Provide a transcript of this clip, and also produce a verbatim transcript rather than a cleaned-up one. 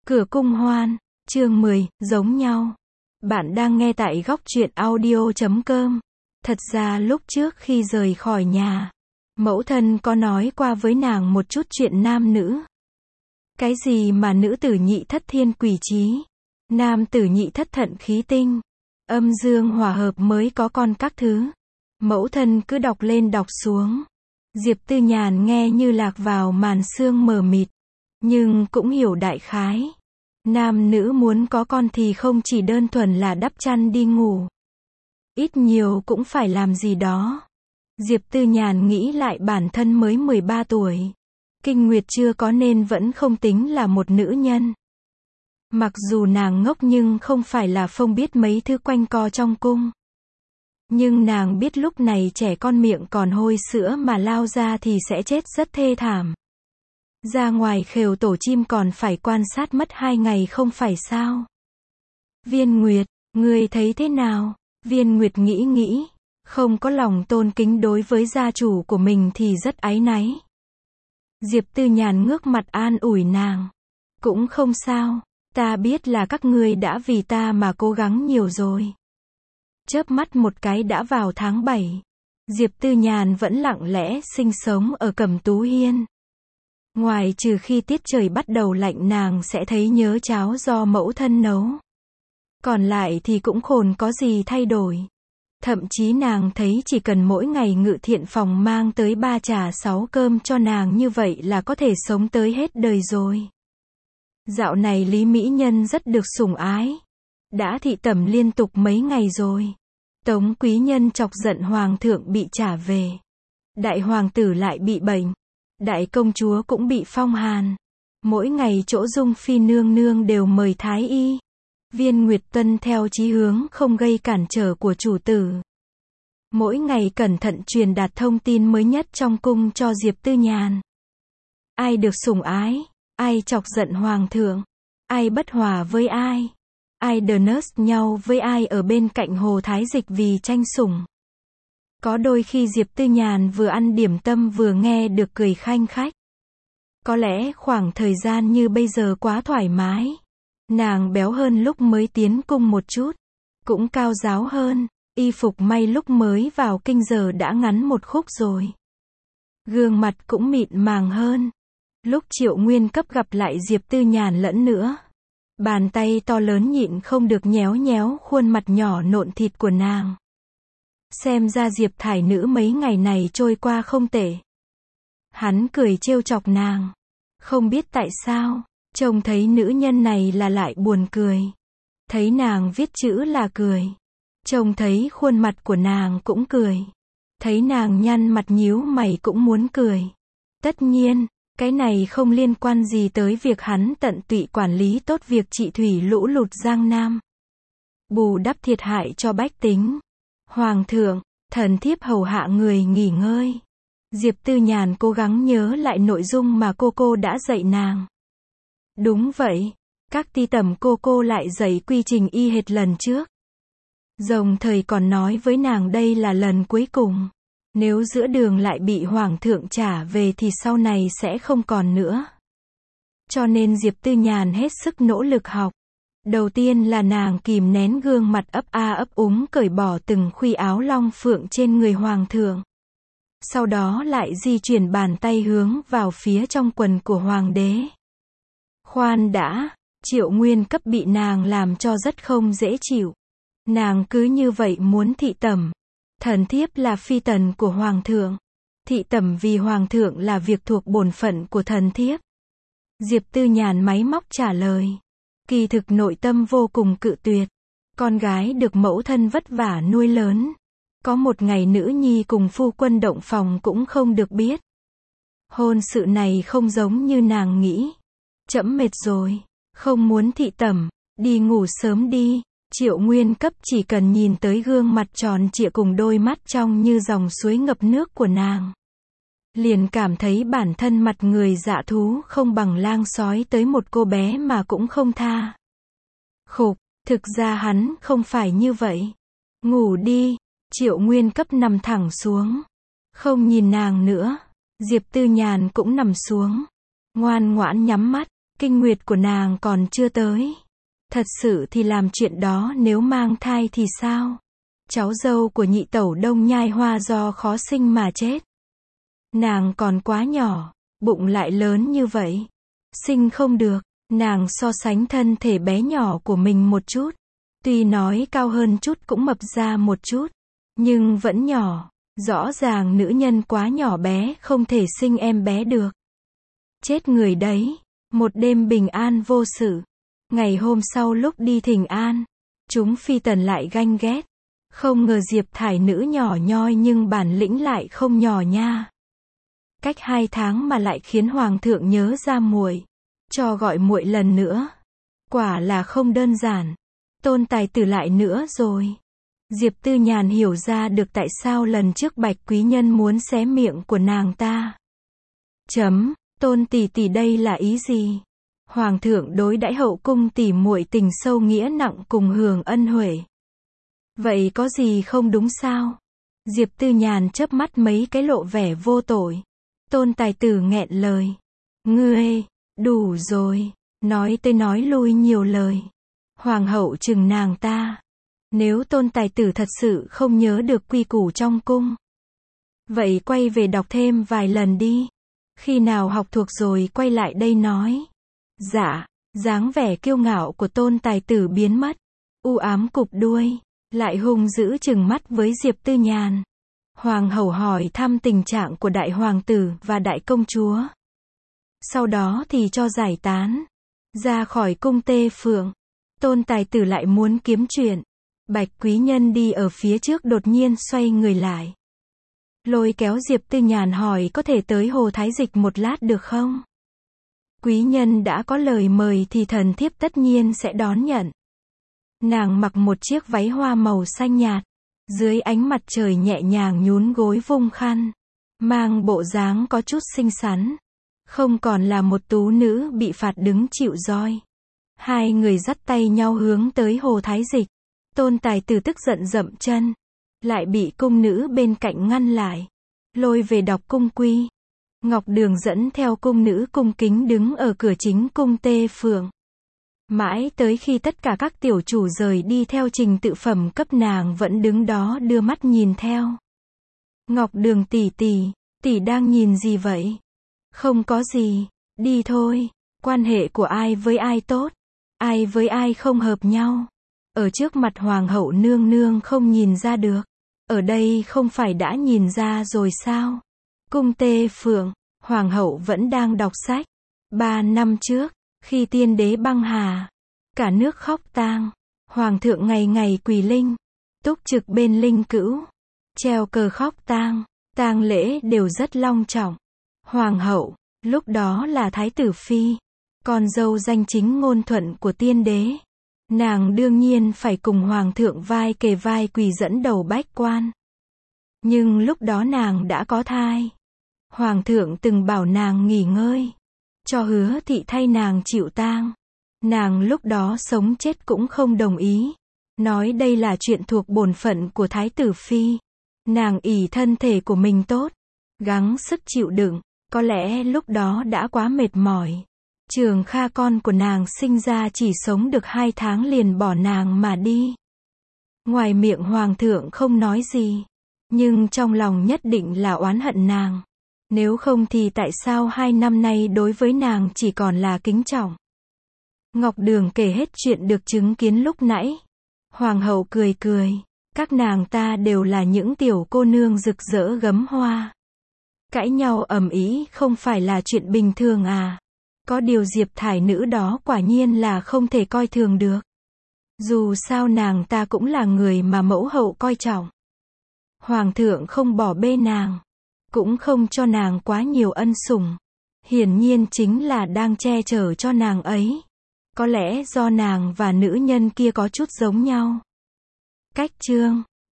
Cửa cung hoan, chương mười, giống nhau. Bạn đang nghe tại góc truyện audio chấm com. Thật ra lúc trước khi rời khỏi nhà, mẫu thân có nói qua với nàng một chút chuyện nam nữ. Cái gì mà nữ tử nhị thất thiên quỷ trí, nam tử nhị thất thận khí tinh, âm dương hòa hợp mới có con các thứ. Mẫu thân cứ đọc lên đọc xuống. Diệp Tư Nhàn nghe như lạc vào màn sương mờ mịt, nhưng cũng hiểu đại khái. Nam nữ muốn có con thì không chỉ đơn thuần là đắp chăn đi ngủ. Ít nhiều cũng phải làm gì đó. Diệp Tư Nhàn nghĩ lại bản thân mới mười ba tuổi. Kinh nguyệt chưa có nên vẫn không tính là một nữ nhân. Mặc dù nàng ngốc nhưng không phải là không biết mấy thứ quanh co trong cung. Nhưng nàng biết lúc này trẻ con miệng còn hôi sữa mà lao ra thì sẽ chết rất thê thảm. Ra ngoài khều tổ chim còn phải quan sát mất hai ngày không phải sao? Viên Nguyệt, ngươi thấy thế nào? Viên Nguyệt nghĩ nghĩ, không có lòng tôn kính đối với gia chủ của mình thì rất áy náy. Diệp Tư Nhàn ngước mặt an ủi nàng. Cũng không sao, ta biết là các ngươi đã vì ta mà cố gắng nhiều rồi. Chớp mắt một cái đã vào tháng bảy. Diệp Tư Nhàn vẫn lặng lẽ sinh sống ở Cẩm Tú Hiên. Ngoài trừ khi tiết trời bắt đầu lạnh nàng sẽ thấy nhớ cháo do mẫu thân nấu. Còn lại thì cũng khôn có gì thay đổi. Thậm chí nàng thấy chỉ cần mỗi ngày Ngự Thiện Phòng mang tới ba trà sáu cơm cho nàng như vậy là có thể sống tới hết đời rồi. Dạo này Lý Mỹ Nhân rất được sủng ái. Đã thị tẩm liên tục mấy ngày rồi. Tống quý nhân chọc giận hoàng thượng bị trả về. Đại hoàng tử lại bị bệnh. Đại công chúa cũng bị phong hàn. Mỗi ngày chỗ Dung Phi nương nương đều mời thái y. Viên Nguyệt tuân theo chí hướng không gây cản trở của chủ tử. Mỗi ngày cẩn thận truyền đạt thông tin mới nhất trong cung cho Diệp Tư Nhàn. Ai được sủng ái, ai chọc giận hoàng thượng, ai bất hòa với ai, ai đờ nớt nhau với ai ở bên cạnh Hồ Thái Dịch vì tranh sủng. Có đôi khi Diệp Tư Nhàn vừa ăn điểm tâm vừa nghe được cười khanh khách. Có lẽ khoảng thời gian như bây giờ quá thoải mái. Nàng béo hơn lúc mới tiến cung một chút. Cũng cao ráo hơn. Y phục may lúc mới vào kinh giờ đã ngắn một khúc rồi. Gương mặt cũng mịn màng hơn. Lúc Triệu Nguyên Cấp gặp lại Diệp Tư Nhàn lẫn nữa. Bàn tay to lớn nhịn không được nhéo nhéo khuôn mặt nhỏ nộn thịt của nàng. Xem ra Diệp thải nữ mấy ngày này trôi qua không tệ. Hắn cười trêu chọc nàng. Không biết tại sao, trông thấy nữ nhân này là lại buồn cười. Thấy nàng viết chữ là cười. Trông thấy khuôn mặt của nàng cũng cười. Thấy nàng nhăn mặt nhíu mày cũng muốn cười. Tất nhiên, cái này không liên quan gì tới việc hắn tận tụy quản lý tốt việc trị thủy lũ lụt Giang Nam. Bù đắp thiệt hại cho bách tính. Hoàng thượng, thần thiếp hầu hạ người nghỉ ngơi. Diệp Tư Nhàn cố gắng nhớ lại nội dung mà cô cô đã dạy nàng. Đúng vậy, các ti tẩm cô cô lại dạy quy trình y hệt lần trước. Rồng thời còn nói với nàng đây là lần cuối cùng. Nếu giữa đường lại bị hoàng thượng trả về thì sau này sẽ không còn nữa. Cho nên Diệp Tư Nhàn hết sức nỗ lực học. Đầu tiên là nàng kìm nén gương mặt ấp a ấp úng cởi bỏ từng khuy áo long phượng trên người hoàng thượng. Sau đó lại di chuyển bàn tay hướng vào phía trong quần của hoàng đế. Khoan đã, Triệu Nguyên Cấp bị nàng làm cho rất không dễ chịu. Nàng cứ như vậy muốn thị tẩm. Thần thiếp là phi tần của hoàng thượng. Thị tẩm vì hoàng thượng là việc thuộc bổn phận của thần thiếp. Diệp Tư Nhàn máy móc trả lời. Kỳ thực nội tâm vô cùng cự tuyệt. Con gái được mẫu thân vất vả nuôi lớn. Có một ngày nữ nhi cùng phu quân động phòng cũng không được biết. Hôn sự này không giống như nàng nghĩ. Trẫm mệt rồi, không muốn thị tẩm, đi ngủ sớm đi. Triệu Nguyên Cấp chỉ cần nhìn tới gương mặt tròn trịa cùng đôi mắt trong như dòng suối ngập nước của nàng. Liền cảm thấy bản thân mặt người dạ thú không bằng lang sói tới một cô bé mà cũng không tha. Khục, thực ra hắn không phải như vậy. Ngủ đi, Triệu Nguyên Cấp nằm thẳng xuống. Không nhìn nàng nữa. Diệp Tư Nhàn cũng nằm xuống. Ngoan ngoãn nhắm mắt. Kinh nguyệt của nàng còn chưa tới. Thật sự thì làm chuyện đó nếu mang thai thì sao? Cháu dâu của nhị tẩu Đông Nhai Hoa do khó sinh mà chết. Nàng còn quá nhỏ, bụng lại lớn như vậy. Sinh không được, nàng so sánh thân thể bé nhỏ của mình một chút. Tuy nói cao hơn chút cũng mập ra một chút, nhưng vẫn nhỏ. Rõ ràng nữ nhân quá nhỏ bé không thể sinh em bé được. Chết người đấy. Một đêm bình an vô sự. Ngày hôm sau lúc đi thỉnh an, chúng phi tần lại ganh ghét. Không ngờ Diệp Thải nữ nhỏ nhoi nhưng bản lĩnh lại không nhỏ nha. Cách hai tháng mà lại khiến hoàng thượng nhớ ra muội, cho gọi muội lần nữa. Quả là không đơn giản. Tôn tài tử lại nữa rồi. Diệp Tư Nhàn hiểu ra được tại sao lần trước Bạch quý nhân muốn xé miệng của nàng ta. Chấm, Tôn tỷ tỷ đây là ý gì? Hoàng thượng đối đãi hậu cung tỷ muội tình sâu nghĩa nặng cùng hưởng ân huệ. Vậy có gì không đúng sao? Diệp Tư Nhàn chớp mắt mấy cái lộ vẻ vô tội. Tôn tài tử nghẹn lời. Ngươi, đủ rồi. Nói tới nói lui nhiều lời. Hoàng hậu trừng nàng ta. Nếu tôn tài tử thật sự không nhớ được quy củ trong cung, vậy quay về đọc thêm vài lần đi. Khi nào học thuộc rồi quay lại đây nói. Dạ, dáng vẻ kiêu ngạo của tôn tài tử biến mất. U ám cụp đuôi, lại hung dữ trừng mắt với Diệp Tư Nhàn. Hoàng hậu hỏi thăm tình trạng của đại hoàng tử và đại công chúa. Sau đó thì cho giải tán. Ra khỏi cung Tê Phượng. Tôn tài tử lại muốn kiếm chuyện. Bạch quý nhân đi ở phía trước đột nhiên xoay người lại. Lôi kéo Diệp Tư Nhàn hỏi có thể tới Hồ Thái Dịch một lát được không? Quý nhân đã có lời mời thì thần thiếp tất nhiên sẽ đón nhận. Nàng mặc một chiếc váy hoa màu xanh nhạt. Dưới ánh mặt trời nhẹ nhàng nhún gối vung khăn. Mang bộ dáng có chút xinh xắn. Không còn là một tú nữ bị phạt đứng chịu roi. Hai người dắt tay nhau hướng tới Hồ Thái Dịch. Tôn tài tử tức giận dậm chân. Lại bị cung nữ bên cạnh ngăn lại. Lôi về đọc cung quy. Ngọc Đường dẫn theo cung nữ cung kính đứng ở cửa chính cung Tê Phượng. Mãi tới khi tất cả các tiểu chủ rời đi theo trình tự phẩm cấp nàng vẫn đứng đó đưa mắt nhìn theo. Ngọc Đường tỷ tỷ, tỷ đang nhìn gì vậy? Không có gì, đi thôi. Quan hệ của ai với ai tốt, ai với ai không hợp nhau. Ở trước mặt hoàng hậu nương nương không nhìn ra được. Ở đây không phải đã nhìn ra rồi sao? Cung Tê Phượng, hoàng hậu vẫn đang đọc sách. Ba năm trước, khi tiên đế băng hà, cả nước khóc tang. Hoàng thượng ngày ngày quỳ linh, túc trực bên linh cữu, treo cờ khóc tang. Tang lễ đều rất long trọng. Hoàng hậu, lúc đó là thái tử phi, con dâu danh chính ngôn thuận của tiên đế. Nàng đương nhiên phải cùng hoàng thượng vai kề vai quỳ dẫn đầu bách quan. Nhưng lúc đó nàng đã có thai. Hoàng thượng từng bảo nàng nghỉ ngơi, cho Hứa thị thay nàng chịu tang. Nàng lúc đó sống chết cũng không đồng ý. Nói đây là chuyện thuộc bổn phận của thái tử phi. Nàng ỷ thân thể của mình tốt, gắng sức chịu đựng. Có lẽ lúc đó đã quá mệt mỏi. Trường Kha con của nàng sinh ra chỉ sống được hai tháng liền bỏ nàng mà đi. Ngoài miệng hoàng thượng không nói gì, nhưng trong lòng nhất định là oán hận nàng. Nếu không thì tại sao hai năm nay đối với nàng chỉ còn là kính trọng. Ngọc Đường kể hết chuyện được chứng kiến lúc nãy. Hoàng hậu cười cười. Các nàng ta đều là những tiểu cô nương rực rỡ gấm hoa. Cãi nhau ầm ĩ không phải là chuyện bình thường à. Có điều Diệp Thải nữ đó quả nhiên là không thể coi thường được. Dù sao nàng ta cũng là người mà mẫu hậu coi trọng. Hoàng thượng không bỏ bê nàng, cũng không cho nàng quá nhiều ân sủng. Hiển nhiên chính là đang che chở cho nàng ấy. Có lẽ do nàng và nữ nhân kia có chút giống nhau. Cách chương